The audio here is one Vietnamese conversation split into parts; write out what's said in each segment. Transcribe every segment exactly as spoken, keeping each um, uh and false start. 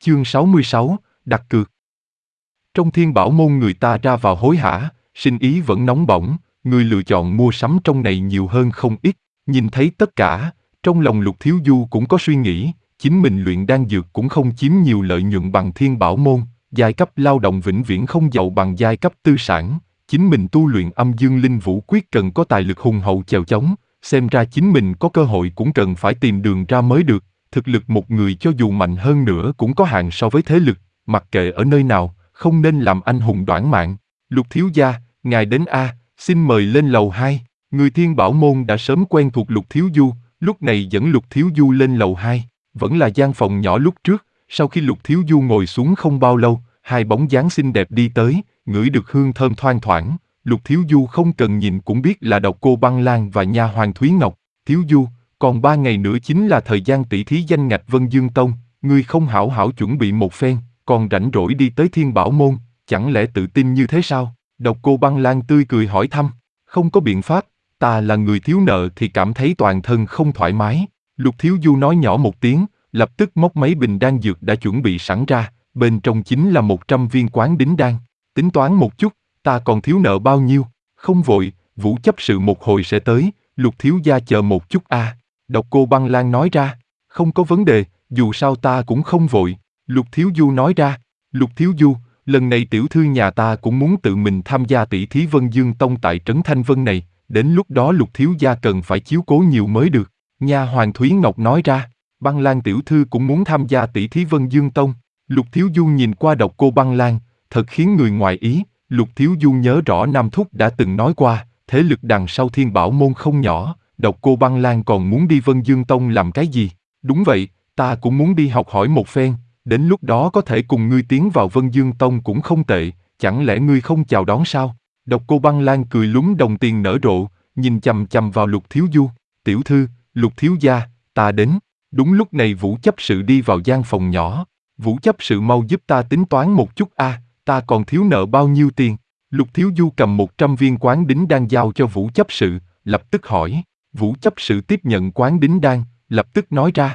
Chương sáu mươi sáu, đặt cược. Trong Thiên Bảo môn người ta ra vào hối hả, sinh ý vẫn nóng bỏng, người lựa chọn mua sắm trong này nhiều hơn không ít. Nhìn thấy tất cả, trong lòng Lục Thiếu Du cũng có suy nghĩ, chính mình luyện đan dược cũng không chiếm nhiều lợi nhuận bằng Thiên Bảo môn, giai cấp lao động vĩnh viễn không giàu bằng giai cấp tư sản. Chính mình tu luyện Âm Dương Linh Vũ Quyết cần có tài lực hùng hậu chèo chống, xem ra chính mình có cơ hội cũng cần phải tìm đường ra mới được. Thực lực một người cho dù mạnh hơn nữa cũng có hạn so với thế lực, mặc kệ ở nơi nào, không nên làm anh hùng đoản mạng. Lục thiếu gia, ngài đến a, xin mời lên lầu hai. Người Thiên Bảo môn đã sớm quen thuộc Lục Thiếu Du, lúc này dẫn Lục Thiếu Du lên lầu hai, vẫn là gian phòng nhỏ lúc trước. Sau khi Lục Thiếu Du ngồi xuống không bao lâu, hai bóng dáng xinh đẹp đi tới, ngửi được hương thơm thoang thoảng. Lục Thiếu Du không cần nhìn cũng biết là Độc Cô Băng Lan và nha hoàn Thúy Ngọc. Thiếu Du, còn ba ngày nữa chính là thời gian tỷ thí danh ngạch Vân Dương Tông, ngươi không hảo hảo chuẩn bị một phen, còn rảnh rỗi đi tới Thiên Bảo môn, chẳng lẽ tự tin như thế sao? Độc Cô Băng Lan tươi cười hỏi thăm. Không có biện pháp, ta là người thiếu nợ thì cảm thấy toàn thân không thoải mái. Lục Thiếu Du nói nhỏ một tiếng, lập tức móc mấy bình đan dược đã chuẩn bị sẵn ra, bên trong chính là một trăm viên Quán Đính đan. Tính toán một chút, ta còn thiếu nợ bao nhiêu? Không vội, Vũ chấp sự một hồi sẽ tới, Lục thiếu gia chờ một chút a. À. Độc Cô Băng Lan nói ra. Không có vấn đề, dù sao ta cũng không vội. Lục Thiếu Du nói ra. Lục Thiếu Du, lần này tiểu thư nhà ta cũng muốn tự mình tham gia tỷ thí Vân Dương Tông tại Trấn Thanh Vân này, đến lúc đó Lục thiếu gia cần phải chiếu cố nhiều mới được. Nha hoàn Thúy Ngọc nói ra. Băng Lan tiểu thư cũng muốn tham gia tỷ thí Vân Dương Tông. Lục Thiếu Du nhìn qua Độc Cô Băng Lan, thật khiến người ngoài ý. Lục Thiếu Du nhớ rõ Nam Thúc đã từng nói qua, thế lực đằng sau Thiên Bảo môn không nhỏ. Độc Cô Băng Lan còn muốn đi Vân Dương Tông làm cái gì? Đúng vậy, ta cũng muốn đi học hỏi một phen, đến lúc đó có thể cùng ngươi tiến vào Vân Dương Tông cũng không tệ, chẳng lẽ ngươi không chào đón sao? Độc Cô Băng Lan cười lúm đồng tiền nở rộ, nhìn chằm chằm vào Lục Thiếu Du. Tiểu thư, Lục thiếu gia, ta đến. Đúng lúc này Vũ chấp sự đi vào gian phòng nhỏ. Vũ chấp sự mau giúp ta tính toán một chút a, à, ta còn thiếu nợ bao nhiêu tiền? Lục Thiếu Du cầm một trăm viên Quán Đính đan giao cho Vũ chấp sự, lập tức hỏi. Vũ chấp sự tiếp nhận Quán Đính đan, lập tức nói ra.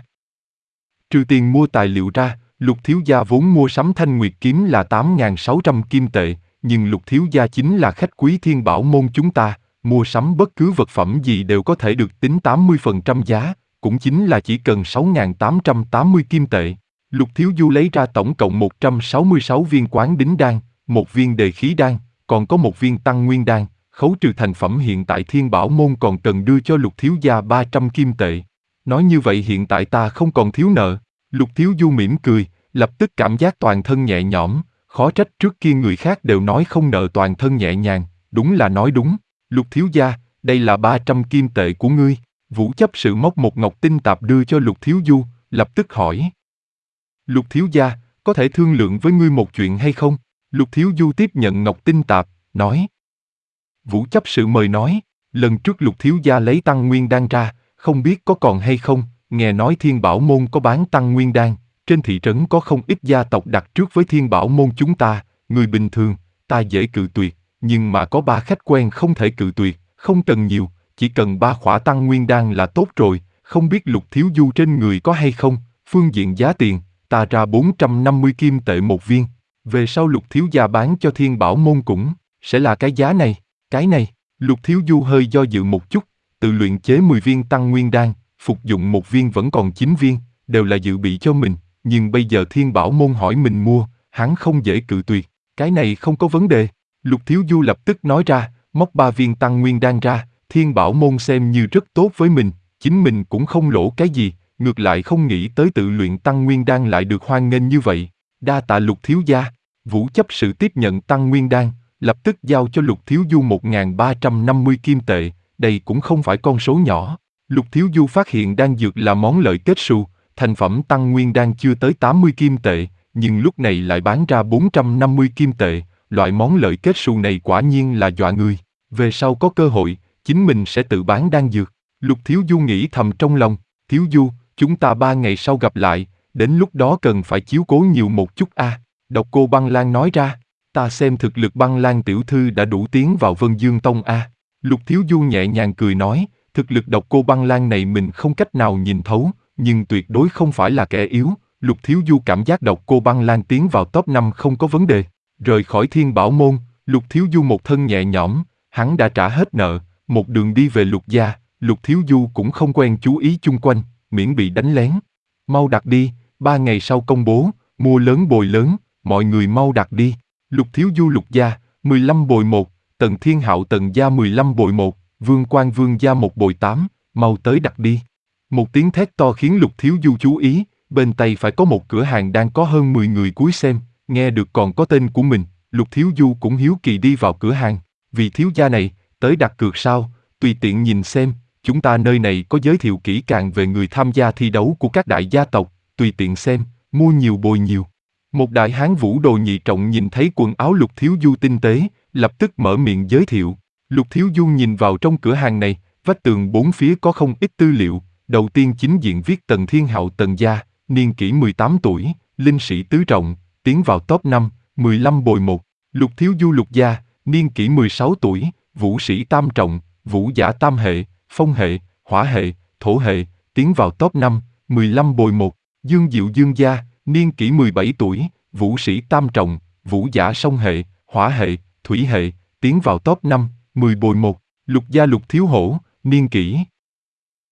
Trừ tiền mua tài liệu ra, Lục thiếu gia vốn mua sắm Thanh Nguyệt kiếm là tám nghìn sáu trăm kim tệ, nhưng Lục thiếu gia chính là khách quý Thiên Bảo môn chúng ta, mua sắm bất cứ vật phẩm gì đều có thể được tính tám mươi phần trăm giá, cũng chính là chỉ cần sáu nghìn tám trăm tám mươi kim tệ. Lục Thiếu Du lấy ra tổng cộng một trăm sáu mươi sáu viên Quán Đính đan, một viên Đề khí đan, còn có một viên Tăng Nguyên đan. Khấu trừ thành phẩm hiện tại Thiên Bảo môn còn cần đưa cho Lục thiếu gia ba trăm kim tệ. Nói như vậy hiện tại ta không còn thiếu nợ. Lục Thiếu Du mỉm cười, lập tức cảm giác toàn thân nhẹ nhõm, khó trách trước kia người khác đều nói không nợ toàn thân nhẹ nhàng, đúng là nói đúng. Lục thiếu gia, đây là ba trăm kim tệ của ngươi. Vũ chấp sự móc một ngọc tinh tạp đưa cho Lục Thiếu Du, lập tức hỏi. Lục thiếu gia, có thể thương lượng với ngươi một chuyện hay không? Lục Thiếu Du tiếp nhận ngọc tinh tạp, nói. Vũ chấp sự mời nói, lần trước Lục thiếu gia lấy Tăng Nguyên đan ra, không biết có còn hay không, nghe nói Thiên Bảo môn có bán Tăng Nguyên đan, trên thị trấn có không ít gia tộc đặt trước với Thiên Bảo môn chúng ta, người bình thường, ta dễ cự tuyệt, nhưng mà có ba khách quen không thể cự tuyệt, không cần nhiều, chỉ cần ba khỏa Tăng Nguyên đan là tốt rồi, không biết Lục Thiếu Du trên người có hay không, phương diện giá tiền, ta ra bốn trăm năm mươi kim tệ một viên, về sau Lục thiếu gia bán cho Thiên Bảo môn cũng sẽ là cái giá này. Cái này, Lục Thiếu Du hơi do dự một chút, tự luyện chế mười viên Tăng Nguyên đan, phục dụng một viên vẫn còn chín viên, đều là dự bị cho mình, nhưng bây giờ Thiên Bảo môn hỏi mình mua, hắn không dễ cự tuyệt, cái này không có vấn đề. Lục Thiếu Du lập tức nói ra, móc ba viên Tăng Nguyên đan ra, Thiên Bảo môn xem như rất tốt với mình, chính mình cũng không lỗ cái gì, ngược lại không nghĩ tới tự luyện Tăng Nguyên đan lại được hoan nghênh như vậy. Đa tạ Lục thiếu gia. Vũ chấp sự tiếp nhận Tăng Nguyên đan, lập tức giao cho Lục Thiếu Du một nghìn ba trăm năm mươi kim tệ, đây cũng không phải con số nhỏ. Lục Thiếu Du phát hiện đan dược là món lợi kết xù, thành phẩm Tăng Nguyên đan chưa tới tám mươi kim tệ, nhưng lúc này lại bán ra bốn trăm năm mươi kim tệ, loại món lợi kết xù này quả nhiên là dọa người. Về sau có cơ hội, chính mình sẽ tự bán đan dược. Lục Thiếu Du nghĩ thầm trong lòng, Thiếu Du, chúng ta ba ngày sau gặp lại, đến lúc đó cần phải chiếu cố nhiều một chút a. À. Độc Cô Băng Lan nói ra. Ta xem thực lực Băng Lan tiểu thư đã đủ tiến vào Vân Dương Tông a. À. Lục Thiếu Du nhẹ nhàng cười nói, thực lực Độc Cô Băng Lan này mình không cách nào nhìn thấu, nhưng tuyệt đối không phải là kẻ yếu, Lục Thiếu Du cảm giác độc cô băng lan tiến vào top năm không có vấn đề. Rời khỏi Thiên Bảo Môn, Lục Thiếu Du một thân nhẹ nhõm, hắn đã trả hết nợ, một đường đi về Lục gia. Lục Thiếu Du cũng không quen chú ý chung quanh, miễn bị đánh lén. Mau đặt đi, ba ngày sau công bố, mua lớn bồi lớn, mọi người mau đặt đi. Lục Thiếu Du Lục gia, mười lăm bồi một, Tần Thiên Hạo Tần gia mười lăm bồi một, Vương Quang Vương gia một bồi tám, mau tới đặt đi. Một tiếng thét to khiến Lục Thiếu Du chú ý, bên tay phải có một cửa hàng đang có hơn mười người cúi xem, nghe được còn có tên của mình, Lục Thiếu Du cũng hiếu kỳ đi vào cửa hàng. Vì thiếu gia này, tới đặt cược sao, tùy tiện nhìn xem, chúng ta nơi này có giới thiệu kỹ càng về người tham gia thi đấu của các đại gia tộc, tùy tiện xem, mua nhiều bồi nhiều. Một đại hán vũ đồ nhị trọng nhìn thấy quần áo Lục Thiếu Du tinh tế, lập tức mở miệng giới thiệu. Lục Thiếu Du nhìn vào trong cửa hàng này, vách tường bốn phía có không ít tư liệu, đầu tiên chính diện viết Tần Thiên Hạo Tần gia, niên kỷ mười tám tuổi, linh sĩ tứ trọng, tiến vào top năm, mười lăm bồi một. Lục Thiếu Du Lục gia, niên kỷ mười sáu tuổi, vũ sĩ tam trọng, vũ giả tam hệ, phong hệ, hỏa hệ, thổ hệ, tiến vào top năm, mười lăm bồi một. Dương Diệu Dương gia, niên kỷ mười bảy tuổi, vũ sĩ tam trọng, vũ giả song hệ, hỏa hệ, thủy hệ, tiến vào top năm, mười bồi một. Lục gia Lục Thiếu Hổ, niên kỷ